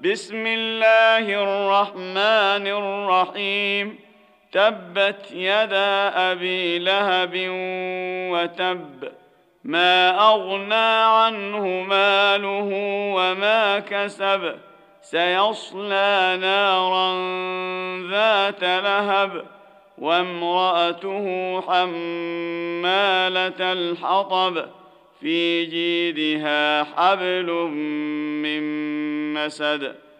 بسم الله الرحمن الرحيم. تبت يدا أبي لهب وتب، ما أغنى عنه ماله وما كسب، سيصلى نارا ذات لهب وامرأته حمالة الحطب في جيدها حبل من مسد.